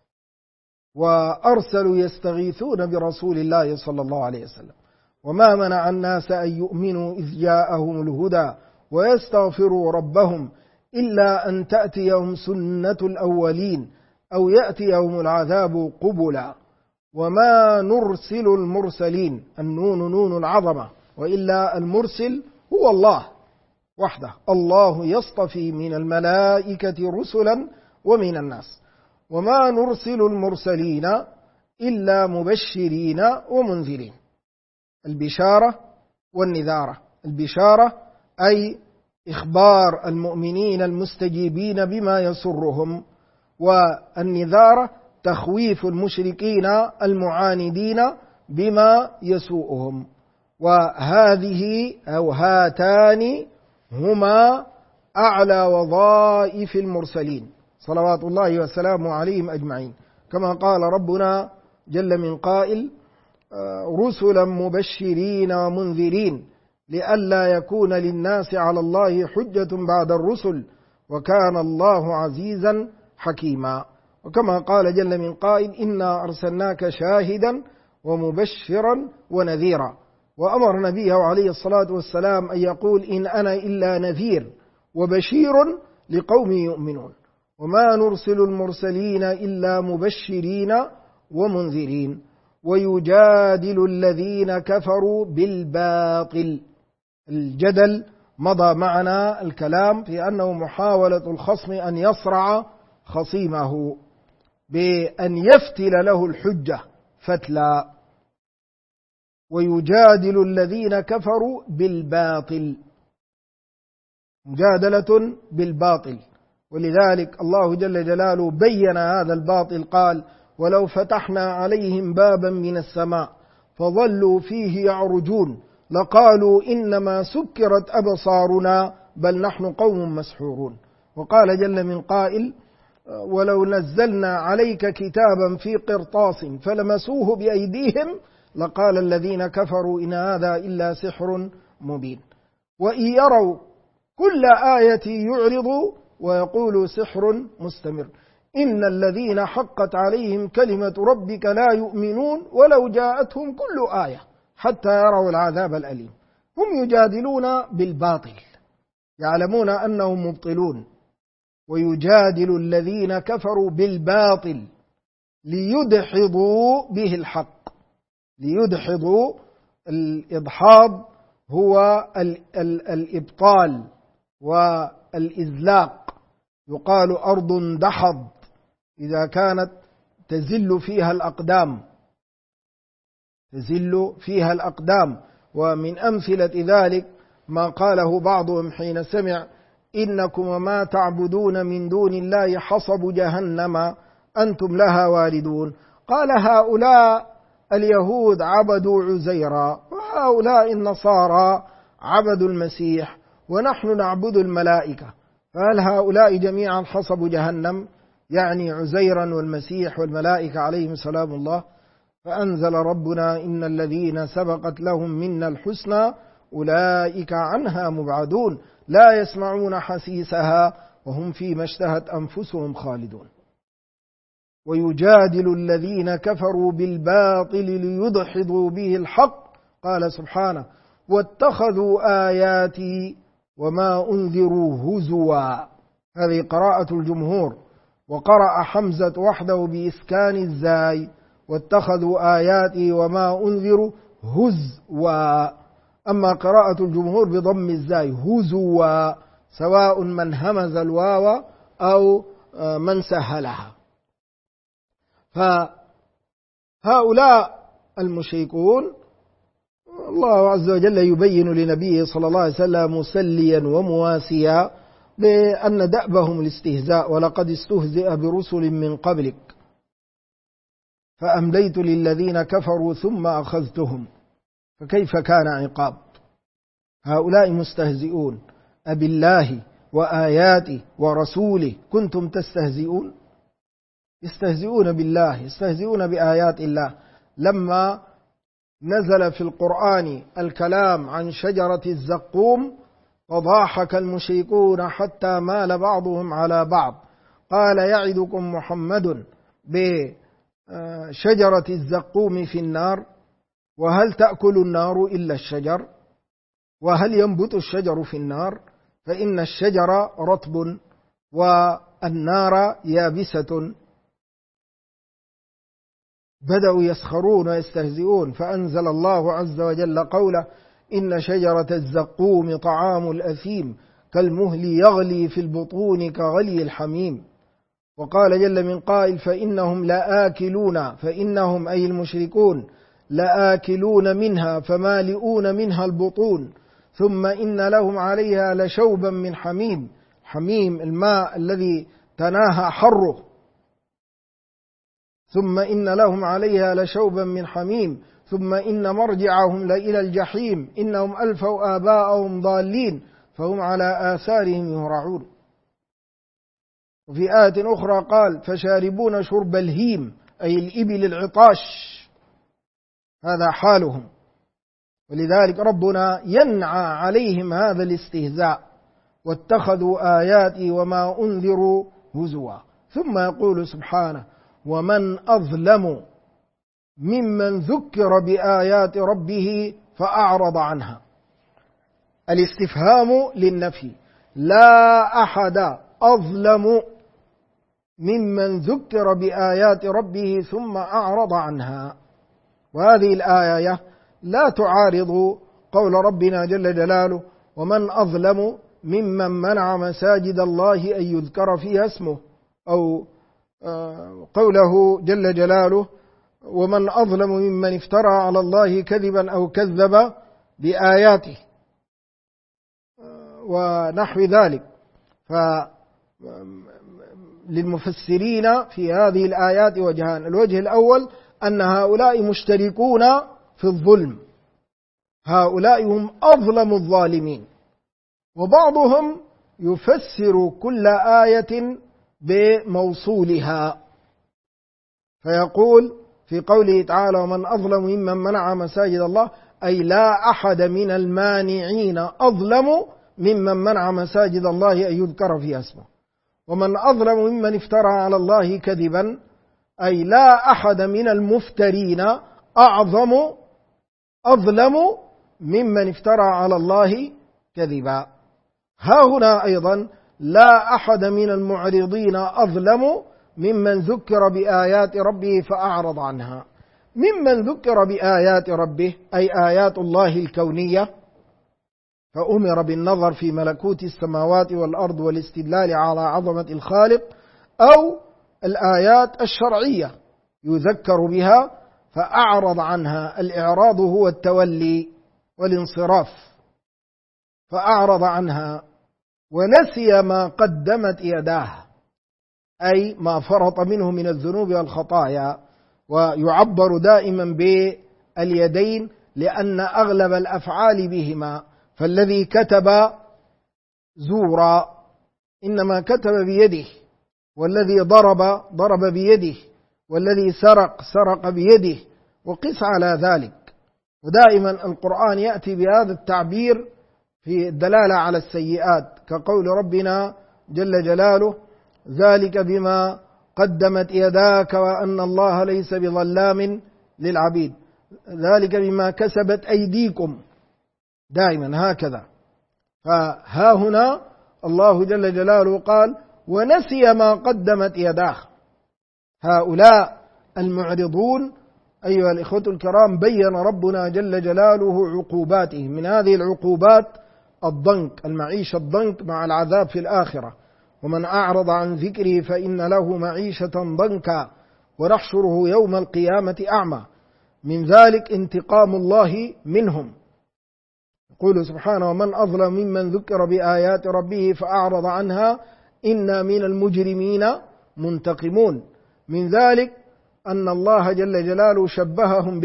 وأرسلوا يستغيثون برسول الله صلى الله عليه وسلم. وما منع الناس أن يؤمنوا إذ جاءهم الهدى ويستغفروا ربهم إلا أن تأتيهم سنة الأولين أو يأتيهم العذاب قبلا وما نرسل المرسلين. النون نون العظمة، وإلا المرسل هو الله وحده. الله يصطفي من الملائكة رسلا ومن الناس. وما نرسل المرسلين إلا مبشرين ومنذرين. البشارة والنذارة. البشارة أي إخبار المؤمنين المستجيبين بما يسرهم، والنذارة تخويف المشركين المعاندين بما يسوءهم. وهذه أو هاتان هما أعلى وظائف المرسلين صلوات الله وسلامه عليهم أجمعين، كما قال ربنا جل من قائل: رسلا مبشرين ومنذرين لئلا يكون للناس على الله حجة بعد الرسل وكان الله عزيزا حكيما. وكما قال جل من قائل: إنا أرسلناك شاهدا ومبشرا ونذيرا. وأمر نبيه عليه الصلاة والسلام أن يقول: إن أنا إلا نذير وبشير لقوم يؤمنون. وما نرسل المرسلين إلا مبشرين ومنذرين ويجادل الذين كفروا بالباطل. الجدل مضى معنا الكلام في أنه محاولة الخصم أن يصرع خصيمه بأن يفتل له الحجة فتلا. ويجادل الذين كفروا بالباطل، مجادلة بالباطل. ولذلك الله جل جلاله بين هذا الباطل، قال: ولو فتحنا عليهم بابا من السماء فظلوا فيه يعرجون لقالوا إنما سكرت أبصارنا بل نحن قوم مسحورون. وقال جل من قائل: ولو نزلنا عليك كتابا في قرطاس فلمسوه بأيديهم لقال الذين كفروا إن هذا إلا سحر مبين. وإن يروا كل آية يعرضوا ويقولوا سحر مستمر. إن الذين حقت عليهم كلمة ربك لا يؤمنون ولو جاءتهم كل آية حتى يروا العذاب الأليم. هم يجادلون بالباطل، يعلمون أنهم مبطلون. ويجادل الذين كفروا بالباطل ليدحضوا به الحق. ليدحضوا، الإدحاض هو الإبطال والإزلاق. يقال أرض دحض إذا كانت تزل فيها الأقدام، تزل فيها الأقدام. ومن أمثلة ذلك ما قاله بعضهم حين سمع: إنكم وما تعبدون من دون الله حصب جهنم أنتم لها واردون. قال: هؤلاء اليهود عبدوا عزيرا وهؤلاء النصارى عبدوا المسيح ونحن نعبد الملائكة، فهل هؤلاء جميعا حصب جهنم؟ يعني عزيرا والمسيح والملائكة عليهم سلام الله. فأنزل ربنا: إن الذين سبقت لهم منا الحسنى أولئك عنها مبعدون لا يسمعون حسيسها وهم فيما اشتهت أنفسهم خالدون. ويجادل الذين كفروا بالباطل ليدحضوا به الحق. قال سبحانه: واتخذوا آياتي وما أنذروا هزوا. هذه قراءة الجمهور. وقرأ حمزة وحده بإسكان الزاي: واتخذوا آياتي وما أنذروا هزوا. أما قراءة الجمهور بضم الزاي هزوا، سواء من همز الواو أو من سهلها. فهؤلاء المشركون الله عز وجل يبين لنبيه صلى الله عليه وسلم مسليا ومواسيا بأن دأبهم الاستهزاء: ولقد استهزئ برسل من قبلك فأمليت للذين كفروا ثم أخذتهم فكيف كان عقاب. هؤلاء مستهزئون. أبالله وآياته ورسوله كنتم تستهزئون؟ يستهزئون بالله، يستهزئون بآيات الله. لما نزل في القرآن الكلام عن شجرة الزقوم تضاحك المشركون حتى مال بعضهم على بعض قال يعدكم محمد بشجرة الزقوم في النار، وهل تأكل النار إلا الشجر؟ وهل ينبت الشجر في النار؟ فإن الشجر رطب والنار يابسة. بدأوا يسخرون ويستهزئون، فأنزل الله عز وجل قوله: إن شجرة الزقوم طعام الأثيم كالمهل يغلي في البطون كغلي الحميم. وقال جل من قائل: فإنهم لآكلون، فإنهم أي المشركون لآكلون منها فمالئون منها البطون، ثم إن لهم عليها لشوبا من حميم. حميم الماء الذي تناهى حره. ثم إن لهم عليها لشوبا من حميم، ثم إن مرجعهم لإلى الجحيم، إنهم ألفوا آباءهم ضالين فهم على آثارهم يهرعون. وفي آية أخرى قال: فشاربون شرب الهيم، أي الإبل العطاش، هذا حالهم. ولذلك ربنا ينعى عليهم هذا الاستهزاء: واتخذوا آياتي وما أنذروا هزوا. ثم يقول سبحانه: ومن أظلم ممن ذكر بآيات ربه فأعرض عنها. الاستفهام للنفي، لا أحد أظلم ممن ذكر بآيات ربه ثم أعرض عنها. وهذه الآية لا تعارض قول ربنا جل جلاله: ومن أظلم ممن منع مساجد الله أن يذكر فيها اسمه، أو قوله جل جلاله: ومن أظلم ممن افترى على الله كذبا أو كذب بآياته، ونحو ذلك. فللمفسرين في هذه الآيات وجهان: الوجه الأول أن هؤلاء مشتركون في الظلم، هؤلاء هم أظلم الظالمين. وبعضهم يفسر كل آية بموصولها، فيقول في قوله تعالى: ومن أظلم ممن منع مساجد الله، أي لا أحد من المانعين أظلم ممن منع مساجد الله أن يذكر فيها اسمه. ومن أظلم ممن افترى على الله كذبا، أي لا أحد من المفترين أظلم ممن افترى على الله كذبا. ها هنا أيضا لا أحد من المعرضين أظلم ممن ذكر بآيات ربه فأعرض عنها. ممن ذكر بآيات ربه أي آيات الله الكونية، فأمر بالنظر في ملكوت السماوات والأرض والاستدلال على عظمة الخالق، أو الآيات الشرعية يذكر بها فأعرض عنها. الإعراض هو التولي والانصراف، فأعرض عنها ونسي ما قدمت يداه، أي ما فرط منه من الذنوب والخطايا. ويعبر دائما باليدين لأن أغلب الأفعال بهما، فالذي كتب زورا إنما كتب بيده، والذي ضرب بيده، والذي سرق بيده، وقس على ذلك. ودائما القرآن يأتي بهذا التعبير في الدلالة على السيئات، كقول ربنا جل جلاله: ذلك بما قدمت يداك وأن الله ليس بظلام للعبيد، ذلك بما كسبت أيديكم، دائما هكذا. فها هنا الله جل جلاله قال: ونسي ما قدمت يداه. هؤلاء المعرضون أيها الإخوة الكرام بين ربنا جل جلاله عقوباته. من هذه العقوبات الضنك، المعيشة الضنك مع العذاب في الآخرة: ومن أعرض عن ذكري فإن له معيشة ضنكا ونحشره يوم القيامة أعمى. من ذلك انتقام الله منهم. يقول سبحانه: ومن أظلم ممن ذكر بآيات ربه فأعرض عنها إنا من المجرمين منتقمون. من ذلك أن الله جل جلاله شبههم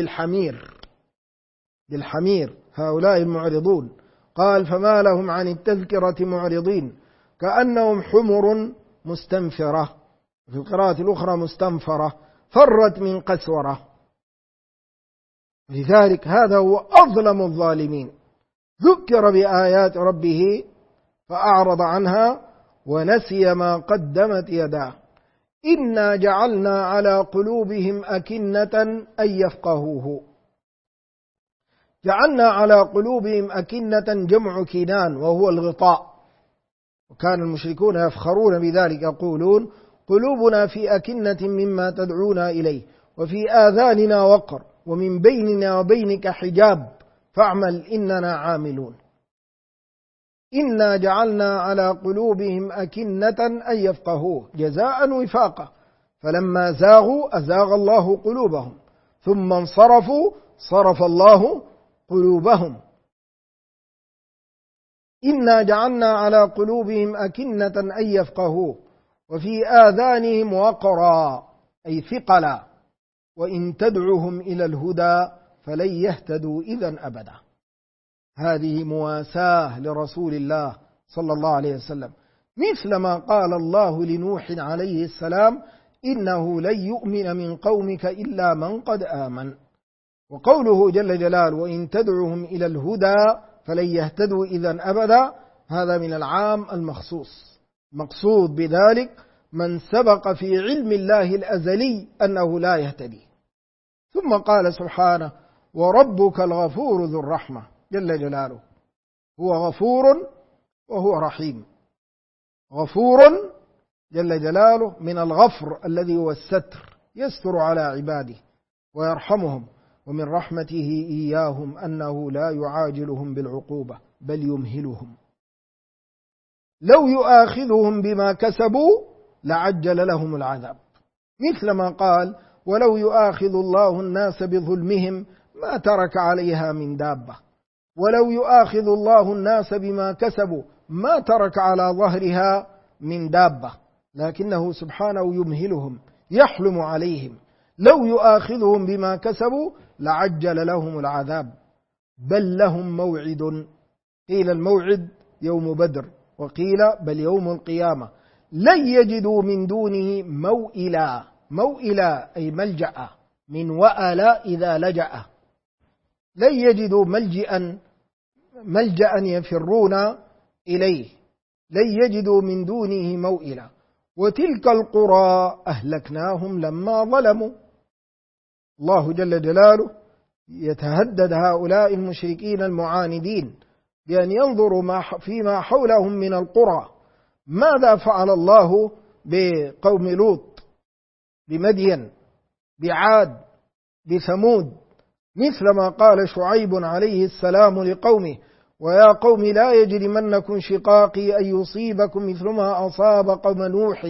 بالحمير هؤلاء المعرضون، قال: فما لهم عن التذكرة معرضين كأنهم حمر مستنفرة، في القراءة الأخرى مستنفرة، فرت من قسورة. لذلك هذا هو أظلم الظالمين، ذكر بآيات ربه فأعرض عنها ونسي ما قدمت يداه إنا جعلنا على قلوبهم أكنة أن يفقهوه. جعلنا على قلوبهم أكنة جمع كنان وهو الغطاء، وكان المشركون يفخرون بذلك يقولون قلوبنا في أكنة مما تدعونا إليه وفي آذاننا وقر ومن بيننا وبينك حجاب فاعمل إننا عاملون. إنا جعلنا على قلوبهم أكنة أن يفقهوه جزاء وفاقا فلما زاغوا أزاغ الله قلوبهم ثم انصرفوا صرف الله قلوبهم. إنا جعلنا على قلوبهم أكنة أن يفقهوه وفي آذانهم وقرا أي ثقلا وإن تدعهم إلى الهدى فلن يهتدوا إذن أبدا. هذه مواساة لرسول الله صلى الله عليه وسلم، مثل ما قال الله لنوح عليه السلام إنه لن يؤمن من قومك إلا من قد آمن. وقوله جل جلاله وإن تدعهم إلى الهدى فلن يهتدوا إذن أبدا، هذا من العام المخصوص، مقصود بذلك من سبق في علم الله الأزلي أنه لا يهتدي. ثم قال سبحانه وربك الغفور ذو الرحمة جل جلاله، هو غفور وهو رحيم. غفور جل جلاله من الغفر الذي هو الستر، يستر على عباده ويرحمهم، ومن رحمته إياهم أنه لا يعاجلهم بالعقوبة بل يمهلهم. لو يؤاخذهم بما كسبوا لعجل لهم العذاب، مثل ما قال ولو يؤاخذ الله الناس بظلمهم ما ترك عليها من دابة، ولو يؤاخذ الله الناس بما كسبوا ما ترك على ظهرها من دابة، لكنه سبحانه يمهلهم يحلم عليهم. لو يؤاخذهم بما كسبوا لعجل لهم العذاب بل لهم موعد، قيل الموعد يوم بدر وقيل بل يوم القيامة، لن يجدوا من دونه موئلا. موئلا أي ملجأ، من وأل إذا لجأ، لن يجدوا ملجأ يفرون إليه، لن يجدوا من دونه موئلا. وتلك القرى أهلكناهم لما ظلموا. الله جل جلاله يتهدد هؤلاء المشركين المعاندين بأن ينظروا فيما حولهم من القرى، ماذا فعل الله بقوم لوط، بمدين، بعاد، بثمود، مثل ما قال شعيب عليه السلام لقومه ويا قوم لا يجرمنكم شقاقي أن يصيبكم مثل ما أصاب قوم نوح،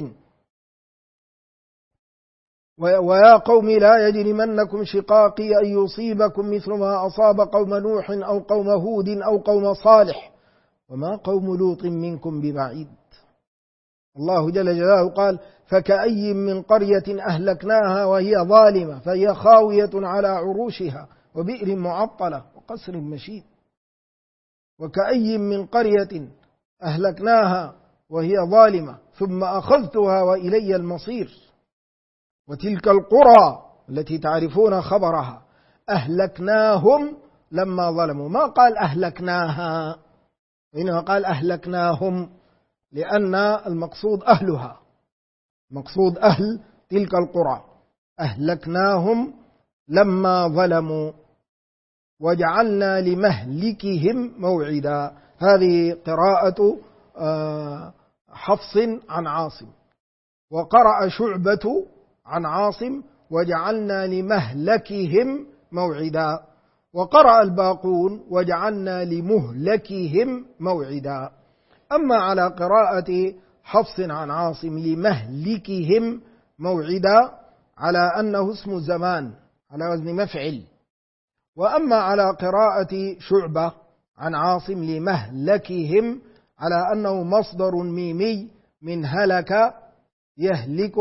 ويا قوم لا يجرمنكم شقاقي أن يصيبكم مثل ما أصاب قوم نوح أو قوم هود أو قوم صالح وما قوم لوط منكم ببعيد. الله جل جلاله قال فكأي من قرية أهلكناها وهي ظالمة فهي خاوية على عروشها وبئر معطلة وقصر مشيد. وكأي من قرية أهلكناها وهي ظالمة ثم أخذتها وإلي المصير. وتلك القرى التي تعرفون خبرها أهلكناهم لما ظلموا، ما قال أهلكناها، وإنما قال أهلكناهم، لأن المقصود أهلها، مقصود أهل تلك القرى. أهلكناهم لما ظلموا وجعلنا لمهلكهم موعدا. هذه قراءة حفص عن عاصم، وقرأ شعبة عن عاصم وجعلنا لمهلكهم موعدا، وقرأ الباقون وجعلنا لمهلكهم موعدا. أما على قراءة حفص عن عاصم لمهلكهم موعدا على أنه اسم زمان على وزن مفعل، وأما على قراءة شعبة عن عاصم لمهلكهم على أنه مصدر ميمي من هلك يهلك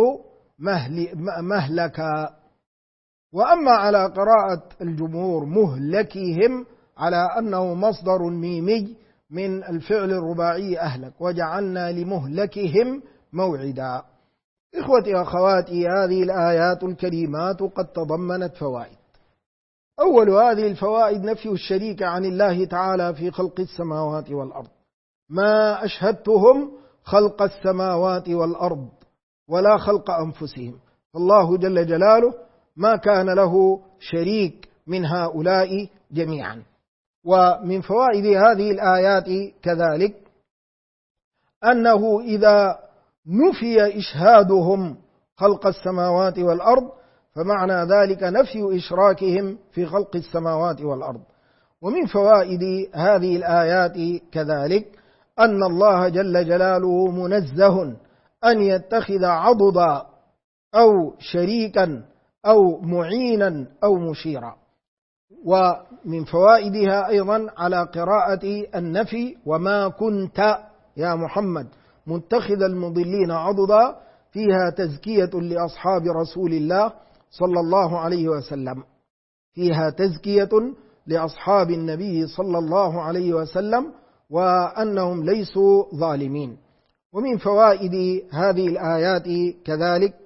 مهلكا. وأما على قراءة الجمهور مهلكهم على أنه مصدر ميمي من الفعل الرباعي أهلك وجعلنا لمهلكهم موعدا. إخوتي أخواتي، هذه الآيات الكريمات قد تضمنت فوائد. أول هذه الفوائد نفي الشريك عن الله تعالى في خلق السماوات والأرض، ما أشهدتهم خلق السماوات والأرض ولا خلق أنفسهم، فالله جل جلاله ما كان له شريك من هؤلاء جميعا. ومن فوائد هذه الآيات كذلك أنه إذا نفي إشهادهم خلق السماوات والأرض فمعنى ذلك نفي إشراكهم في خلق السماوات والأرض. ومن فوائد هذه الآيات كذلك أن الله جل جلاله منزه أن يتخذ عضدا أو شريكا أو معينا أو مشيرا. ومن فوائدها أيضا على قراءة النفي وما كنت يا محمد متخذ المضلين عضدا، فيها تزكية لأصحاب رسول الله صلى الله عليه وسلم، فيها تزكية لأصحاب النبي صلى الله عليه وسلم وأنهم ليسوا ظالمين. ومن فوائد هذه الآيات كذلك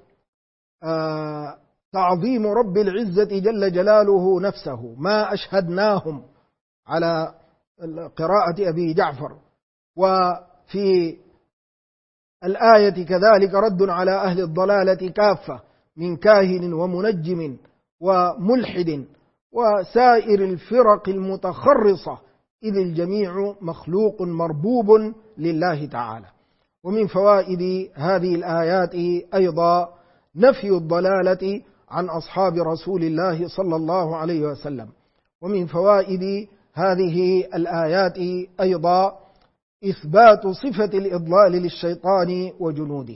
تعظيم رب العزة جل جلاله نفسه، ما أشهدناهم على قراءة أبي جعفر. وفي الآية كذلك رد على أهل الضلالة كافة من كاهن ومنجم وملحد وسائر الفرق المتخرصة، إذ الجميع مخلوق مربوب لله تعالى. ومن فوائد هذه الآيات أيضا نفي الضلالة عن أصحاب رسول الله صلى الله عليه وسلم. ومن فوائد هذه الآيات أيضا إثبات صفة الإضلال للشيطان وجنوده.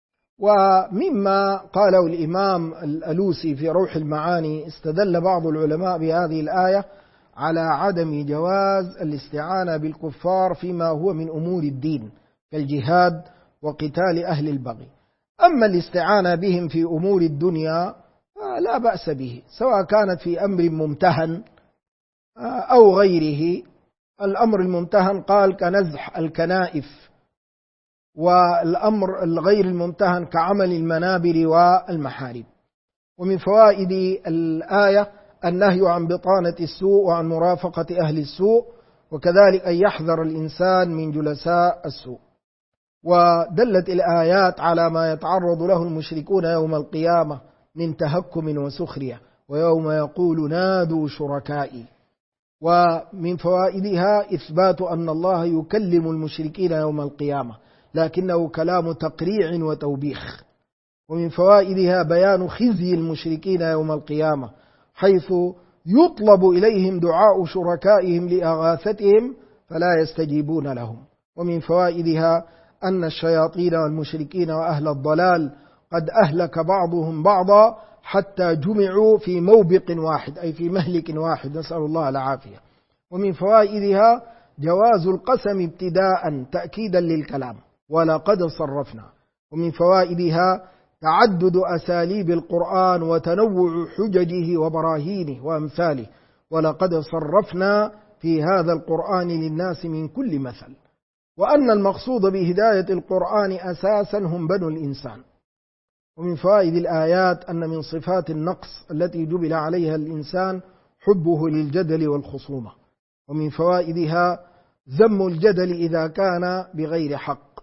ومما قاله الإمام الألوسي في روح المعاني، استدل بعض العلماء بهذه الآية على عدم جواز الاستعانة بالكفار فيما هو من أمور الدين كالجهاد وقتال أهل البغي. أما الاستعانة بهم في أمور الدنيا لا بأس به، سواء كانت في أمر ممتهن أو غيره. الأمر الممتهن قال كنزح الكنائف، والأمر الغير الممتهن كعمل المنابر والمحارب. ومن فوائد الآية النهي عن بطانة السوء وعن مرافقة أهل السوء، وكذلك أن يحذر الإنسان من جلساء السوء. ودلت الآيات على ما يتعرض له المشركون يوم القيامة من تهكم وسخرية، ويوم يقول نادوا شركائي. ومن فوائدها إثبات أن الله يكلم المشركين يوم القيامة، لكنه كلام تقريع وتوبيخ. ومن فوائدها بيان خزي المشركين يوم القيامة، حيث يطلب إليهم دعاء شركائهم لإغاثتهم فلا يستجيبون لهم. ومن فوائدها أن الشياطين والمشركين وأهل الضلال قد أهلك بعضهم بعضا حتى جمعوا في موبق واحد، أي في مهلك واحد، نسأل الله العافية. ومن فوائدها جواز القسم ابتداء تأكيدا للكلام، ولقد صرفنا. ومن فوائدها تعدد أساليب القرآن وتنوع حججه وبراهينه وأمثاله، ولقد صرفنا في هذا القرآن للناس من كل مثل. وأن المقصود بهداية القرآن أساسا هم بنو الإنسان. ومن فوائد الآيات أن من صفات النقص التي جبل عليها الإنسان حبه للجدل والخصومة. ومن فوائدها ذم الجدل إذا كان بغير حق،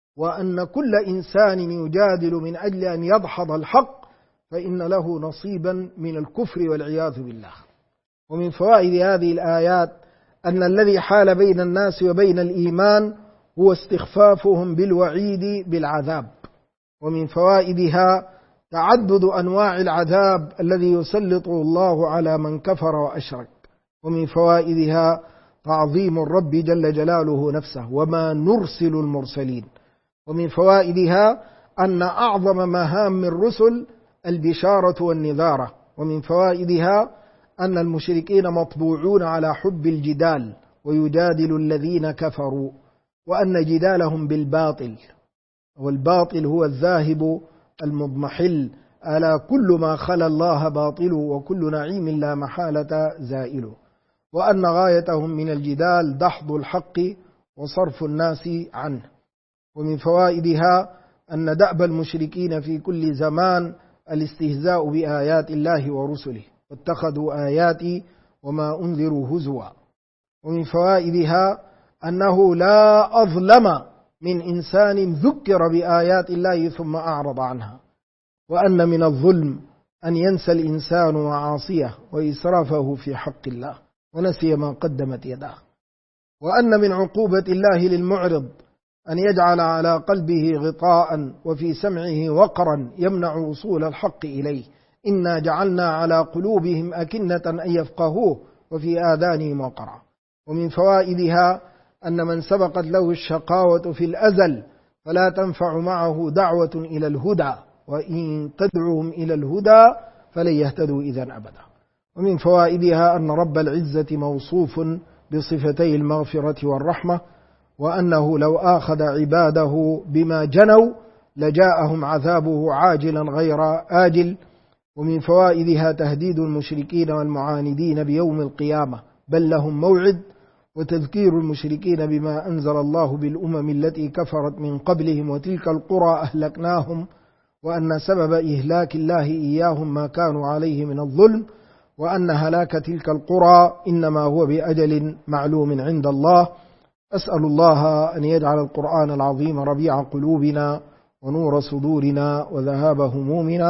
وأن كل إنسان يجادل من أجل أن يدحض الحق فإن له نصيبا من الكفر والعياذ بالله. ومن فوائد هذه الآيات أن الذي حال بين الناس وبين الإيمان هو استخفافهم بالوعيد بالعذاب. ومن فوائدها تعدد أنواع العذاب الذي يسلطه الله على من كفر وأشرك. ومن فوائدها تعظيم الرب جل جلاله نفسه، وما نرسل المرسلين. ومن فوائدها أن أعظم مهام الرسل البشارة والنذارة. ومن فوائدها أن المشركين مطبوعون على حب الجدال ويجادل الذين كفروا، وأن جدالهم بالباطل، والباطل هو الذاهب المضمحل، ألا كل ما خلا الله باطل وكل نعيم لا محالة زائل. وأن غايتهم من الجدال دحض الحق وصرف الناس عنه. ومن فوائدها أن دأب المشركين في كل زمان الاستهزاء بآيات الله ورسله، واتخذوا آياتي وما أنذروا هزوا. ومن فوائدها أنه لا أظلم من إنسان ذكر بآيات الله ثم أعرض عنها، وأن من الظلم أن ينسى الإنسان معاصيه وإسرافه في حق الله ونسي ما قدمت يداه، وأن من عقوبة الله للمعرض أن يجعل على قلبه غطاء وفي سمعه وقرا يمنع وصول الحق إليه. إنا جعلنا على قلوبهم أكنة أن يفقهوه وفي آذانهم وقرا. ومن فوائدها أن من سبقت له الشقاوة في الأزل فلا تنفع معه دعوة إلى الهدى، وإن تدعوهم إلى الهدى فلن يهتدوا إذن أبدا. ومن فوائدها أن رب العزة موصوف بصفتي المغفرة والرحمة، وأنه لو آخذ عباده بما جنوا لجاءهم عذابه عاجلا غير آجل. ومن فوائدها تهديد المشركين والمعاندين بيوم القيامة، بل لهم موعد، وتذكير المشركين بما أنزل الله بالأمم التي كفرت من قبلهم وتلك القرى أهلكناهم، وأن سبب إهلاك الله إياهم ما كانوا عليه من الظلم، وأن هلاك تلك القرى إنما هو بأجل معلوم عند الله. أسأل الله أن يجعل القرآن العظيم ربيع قلوبنا ونور صدورنا وذهاب همومنا.